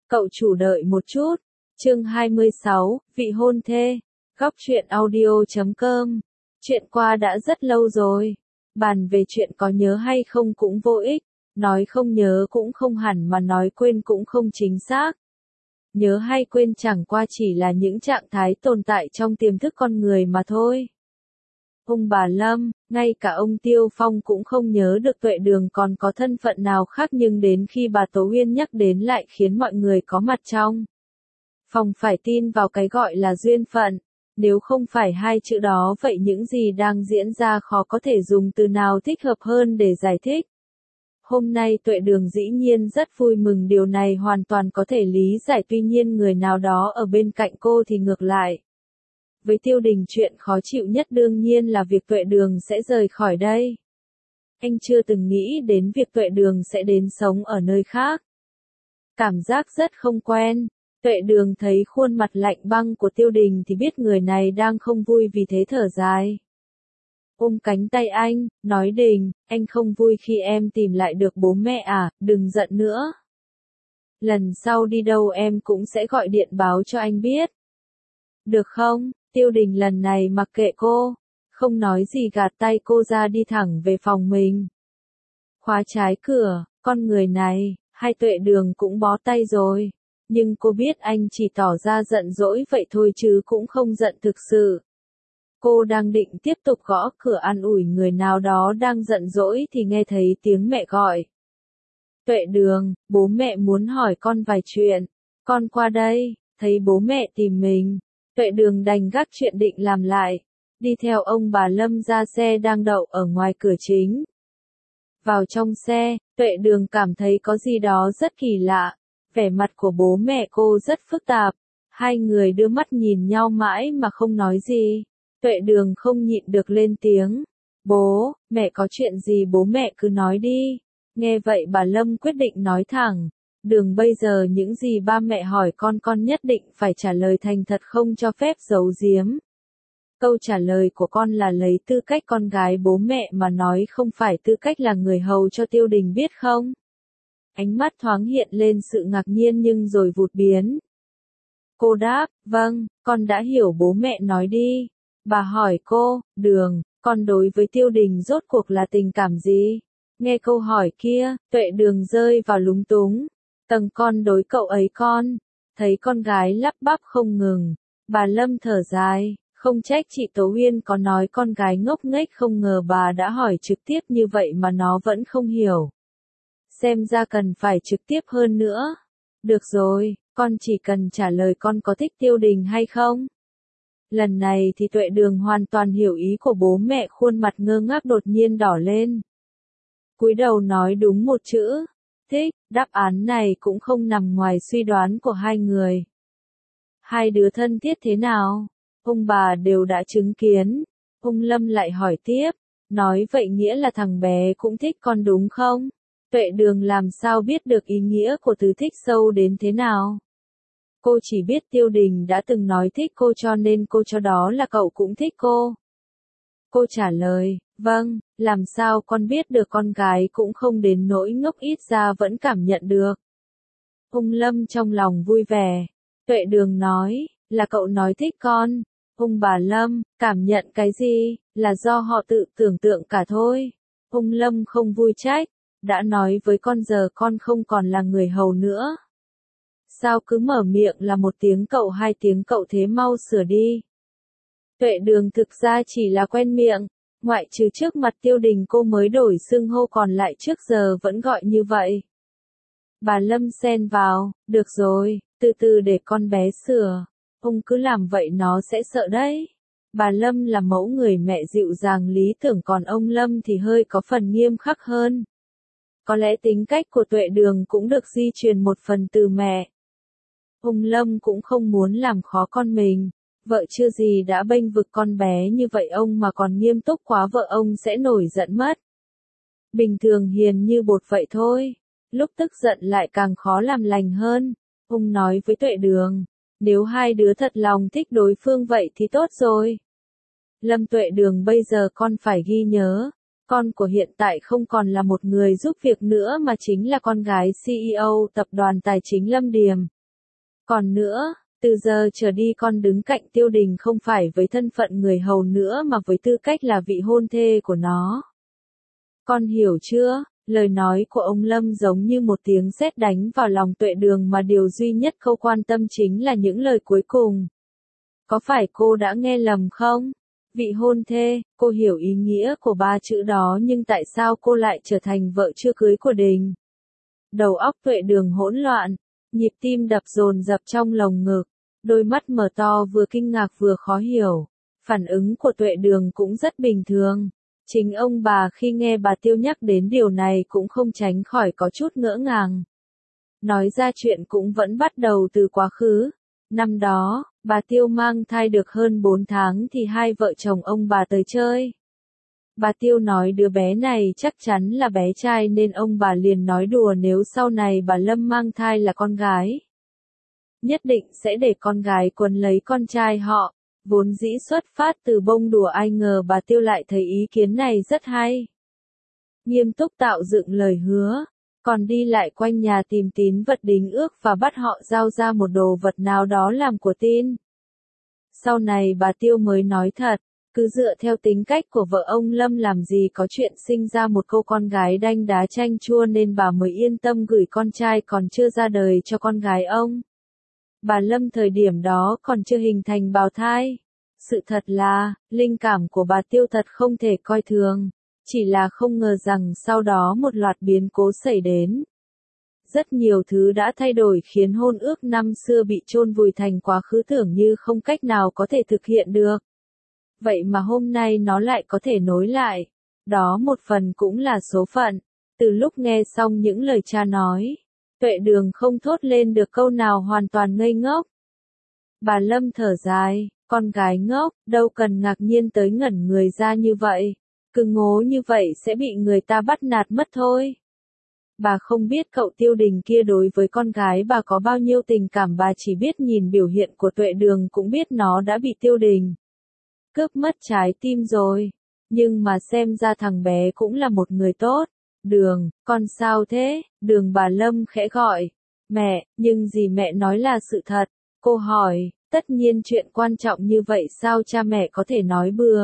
Cậu chủ đợi một chút. Chương 26, vị hôn thê. Góc truyện audio.com. Chuyện qua đã rất lâu rồi. Bàn về chuyện có nhớ hay không cũng vô ích. Nói không nhớ cũng không hẳn mà nói quên cũng không chính xác. Nhớ hay quên chẳng qua chỉ là những trạng thái tồn tại trong tiềm thức con người mà thôi. Ông bà Lâm, ngay cả ông Tiêu Phong cũng không nhớ được Tuệ Đường còn có thân phận nào khác, nhưng đến khi bà Tố Uyên nhắc đến lại khiến mọi người có mặt trong phòng phải tin vào cái gọi là duyên phận. Nếu không phải hai chữ đó vậy những gì đang diễn ra khó có thể dùng từ nào thích hợp hơn để giải thích. Hôm nay Tuệ Đường dĩ nhiên rất vui mừng, điều này hoàn toàn có thể lý giải, tuy nhiên người nào đó ở bên cạnh cô thì ngược lại. Với Tiêu Đình, chuyện khó chịu nhất đương nhiên là việc Tuệ Đường sẽ rời khỏi đây. Anh chưa từng nghĩ đến việc Tuệ Đường sẽ đến sống ở nơi khác. Cảm giác rất không quen. Tuệ Đường thấy khuôn mặt lạnh băng của Tiêu Đình thì biết người này đang không vui, vì thế thở dài. Ôm cánh tay anh, nói: Đình, anh không vui khi em tìm lại được bố mẹ à, đừng giận nữa. Lần sau đi đâu em cũng sẽ gọi điện báo cho anh biết. Được không? Tiêu Đình lần này mặc kệ cô, không nói gì, gạt tay cô ra đi thẳng về phòng mình. Khóa trái cửa, con người này, hai Tuệ Đường cũng bó tay rồi. Nhưng cô biết anh chỉ tỏ ra giận dỗi vậy thôi chứ cũng không giận thực sự. Cô đang định tiếp tục gõ cửa an ủi người nào đó đang giận dỗi thì nghe thấy tiếng mẹ gọi. Tuệ Đường, bố mẹ muốn hỏi con vài chuyện. Con qua đây. Thấy bố mẹ tìm mình, Tuệ Đường đành gác chuyện định làm lại, đi theo ông bà Lâm ra xe đang đậu ở ngoài cửa chính. Vào trong xe, Tuệ Đường cảm thấy có gì đó rất kỳ lạ. Vẻ mặt của bố mẹ cô rất phức tạp. Hai người đưa mắt nhìn nhau mãi mà không nói gì. Tuệ Đường không nhịn được lên tiếng. Bố, mẹ có chuyện gì bố mẹ cứ nói đi. Nghe vậy bà Lâm quyết định nói thẳng. Đường, bây giờ những gì ba mẹ hỏi con nhất định phải trả lời thành thật, không cho phép giấu giếm. Câu trả lời của con là lấy tư cách con gái bố mẹ mà nói, không phải tư cách là người hầu cho Tiêu Đình, biết không? Ánh mắt thoáng hiện lên sự ngạc nhiên nhưng rồi vụt biến. Cô đáp, vâng, con đã hiểu bố mẹ, nói đi. Bà hỏi cô, Đường, con đối với Tiêu Đình rốt cuộc là tình cảm gì? Nghe câu hỏi kia, Tuệ Đường rơi vào lúng túng. Con đối cậu ấy con. Thấy con gái lắp bắp không ngừng, bà Lâm thở dài, không trách chị Tố Uyên có nói con gái ngốc nghếch, không ngờ bà đã hỏi trực tiếp như vậy mà nó vẫn không hiểu. Xem ra cần phải trực tiếp hơn nữa. Được rồi, con chỉ cần trả lời con có thích Tiêu Đình hay không. Lần này thì Tuệ Đường hoàn toàn hiểu ý của bố mẹ, khuôn mặt ngơ ngác đột nhiên đỏ lên. Cúi đầu nói đúng một chữ. Thích. Đáp án này cũng không nằm ngoài suy đoán của hai người. Hai đứa thân thiết thế nào? Ông bà đều đã chứng kiến. Ông Lâm lại hỏi tiếp. Nói vậy nghĩa là thằng bé cũng thích con đúng không? Tuệ Đường làm sao biết được ý nghĩa của từ thích sâu đến thế nào? Cô chỉ biết Tiêu Đình đã từng nói thích cô cho nên cô cho đó là cậu cũng thích cô. Cô trả lời, vâng, làm sao con biết được, con gái cũng không đến nỗi ngốc, ít ra vẫn cảm nhận được. Ông Lâm trong lòng vui vẻ. Tuệ Đường nói, là cậu nói thích con. Ông bà Lâm, cảm nhận cái gì, là do họ tự tưởng tượng cả thôi. Ông Lâm không vui trách, đã nói với con giờ con không còn là người hầu nữa. Sao cứ mở miệng là một tiếng cậu hai tiếng cậu thế, mau sửa đi. Tuệ Đường thực ra chỉ là quen miệng, ngoại trừ trước mặt Tiêu Đình cô mới đổi xưng hô, còn lại trước giờ vẫn gọi như vậy. Bà Lâm xen vào, được rồi, từ từ để con bé sửa, ông cứ làm vậy nó sẽ sợ đấy. Bà Lâm là mẫu người mẹ dịu dàng lý tưởng, còn ông Lâm thì hơi có phần nghiêm khắc hơn. Có lẽ tính cách của Tuệ Đường cũng được di truyền một phần từ mẹ. Ông Lâm cũng không muốn làm khó con mình. Vợ chưa gì đã bênh vực con bé như vậy, ông mà còn nghiêm túc quá vợ ông sẽ nổi giận mất. Bình thường hiền như bột vậy thôi, lúc tức giận lại càng khó làm lành hơn. Ông nói với Tuệ Đường, nếu hai đứa thật lòng thích đối phương vậy thì tốt rồi. Lâm, Tuệ Đường, bây giờ con phải ghi nhớ, con của hiện tại không còn là một người giúp việc nữa mà chính là con gái CEO tập đoàn tài chính Lâm Điềm. Còn nữa, từ giờ trở đi con đứng cạnh Tiêu Đình không phải với thân phận người hầu nữa mà với tư cách là vị hôn thê của nó. Con hiểu chưa? Lời nói của ông Lâm giống như một tiếng sét đánh vào lòng Tuệ Đường mà điều duy nhất cô quan tâm chính là những lời cuối cùng. Có phải cô đã nghe lầm không? Vị hôn thê, cô hiểu ý nghĩa của ba chữ đó nhưng tại sao cô lại trở thành vợ chưa cưới của Đình? Đầu óc Tuệ Đường hỗn loạn, nhịp tim đập dồn dập trong lồng ngực, đôi mắt mở to vừa kinh ngạc vừa khó hiểu. Phản ứng của Tuệ Đường cũng rất bình thường. Chính ông bà khi nghe bà Tiêu nhắc đến điều này cũng không tránh khỏi có chút ngỡ ngàng. Nói ra chuyện cũng vẫn bắt đầu từ quá khứ. Năm đó, bà Tiêu mang thai được hơn 4 tháng thì hai vợ chồng ông bà tới chơi. Bà Tiêu nói đứa bé này chắc chắn là bé trai nên ông bà liền nói đùa nếu sau này bà Lâm mang thai là con gái. Nhất định sẽ để con gái quấn lấy con trai họ. Vốn dĩ xuất phát từ bông đùa ai ngờ bà Tiêu lại thấy ý kiến này rất hay. Nghiêm túc tạo dựng lời hứa, còn đi lại quanh nhà tìm tín vật đính ước và bắt họ giao ra một đồ vật nào đó làm của tin. Sau này bà Tiêu mới nói thật, cứ dựa theo tính cách của vợ ông Lâm làm gì có chuyện sinh ra một cô con gái đanh đá chanh chua nên bà mới yên tâm gửi con trai còn chưa ra đời cho con gái ông. Bà Lâm thời điểm đó còn chưa hình thành bào thai. Sự thật là, linh cảm của bà Tiêu thật không thể coi thường. Chỉ là không ngờ rằng sau đó một loạt biến cố xảy đến. Rất nhiều thứ đã thay đổi khiến hôn ước năm xưa bị chôn vùi thành quá khứ tưởng như không cách nào có thể thực hiện được. Vậy mà hôm nay nó lại có thể nối lại. Đó một phần cũng là số phận. Từ lúc nghe xong những lời cha nói, Tuệ Đường không thốt lên được câu nào hoàn toàn ngây ngốc. Bà Lâm thở dài, con gái ngốc, đâu cần ngạc nhiên tới ngẩn người ra như vậy. Cứ ngố như vậy sẽ bị người ta bắt nạt mất thôi. Bà không biết cậu Tiêu Đình kia đối với con gái bà có bao nhiêu tình cảm, bà chỉ biết nhìn biểu hiện của Tuệ Đường cũng biết nó đã bị Tiêu Đình cướp mất trái tim rồi. Nhưng mà xem ra thằng bé cũng là một người tốt. Đường, con sao thế? Đường bà Lâm khẽ gọi. Mẹ, nhưng gì mẹ nói là sự thật. Cô hỏi, tất nhiên chuyện quan trọng như vậy sao cha mẹ có thể nói bừa?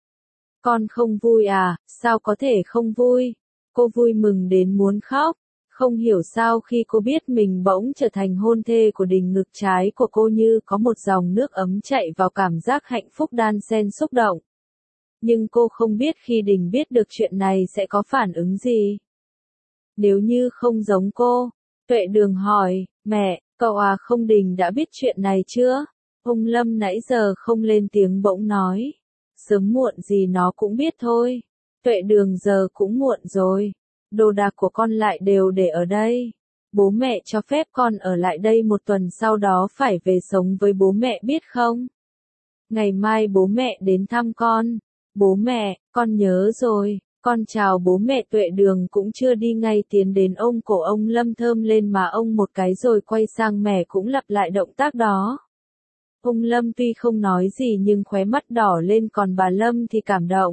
Con không vui à, sao có thể không vui? Cô vui mừng đến muốn khóc. Không hiểu sao khi cô biết mình bỗng trở thành hôn thê của Đình, ngực trái của cô như có một dòng nước ấm chạy vào, cảm giác hạnh phúc đan xen xúc động. Nhưng cô không biết khi Đình biết được chuyện này sẽ có phản ứng gì. Nếu như không giống cô, Tuệ Đường hỏi, mẹ, cậu à không Đình đã biết chuyện này chưa? Ông Lâm nãy giờ không lên tiếng bỗng nói. Sớm muộn gì nó cũng biết thôi. Tuệ Đường giờ cũng muộn rồi. Đồ đạc của con lại đều để ở đây. Bố mẹ cho phép con ở lại đây một tuần sau đó phải về sống với bố mẹ biết không? Ngày mai bố mẹ đến thăm con. Bố mẹ, con nhớ rồi. Con chào bố mẹ. Tuệ Đường cũng chưa đi ngay tiến đến ôm cổ ông Lâm thơm lên mà ông một cái rồi quay sang mẹ cũng lặp lại động tác đó. Ông Lâm tuy không nói gì nhưng khóe mắt đỏ lên, còn bà Lâm thì cảm động.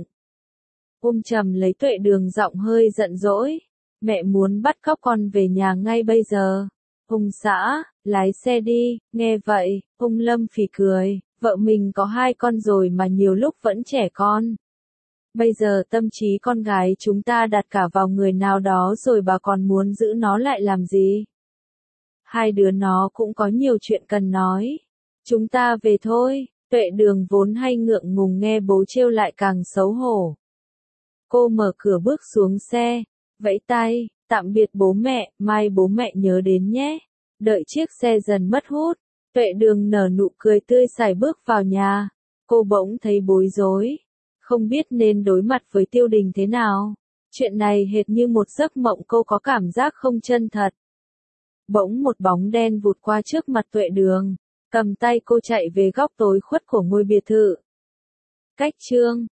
Ôm chầm lấy Tuệ Đường giọng hơi giận dỗi. Mẹ muốn bắt cóc con về nhà ngay bây giờ. Ông xã, lái xe đi. Nghe vậy, ông Lâm phì cười. Vợ mình có 2 con rồi mà nhiều lúc vẫn trẻ con. Bây giờ tâm trí con gái chúng ta đặt cả vào người nào đó rồi bà còn muốn giữ nó lại làm gì? Hai đứa nó cũng có nhiều chuyện cần nói. Chúng ta về thôi. Tuệ Đường vốn hay ngượng ngùng nghe bố trêu lại càng xấu hổ. Cô mở cửa bước xuống xe, vẫy tay, tạm biệt bố mẹ, mai bố mẹ nhớ đến nhé. Đợi chiếc xe dần mất hút, Tuệ Đường nở nụ cười tươi sải bước vào nhà. Cô bỗng thấy bối rối, không biết nên đối mặt với Tiêu Đình thế nào. Chuyện này hệt như một giấc mộng, cô có cảm giác không chân thật. Bỗng một bóng đen vụt qua trước mặt Tuệ Đường, cầm tay cô chạy về góc tối khuất của ngôi biệt thự. Cách chương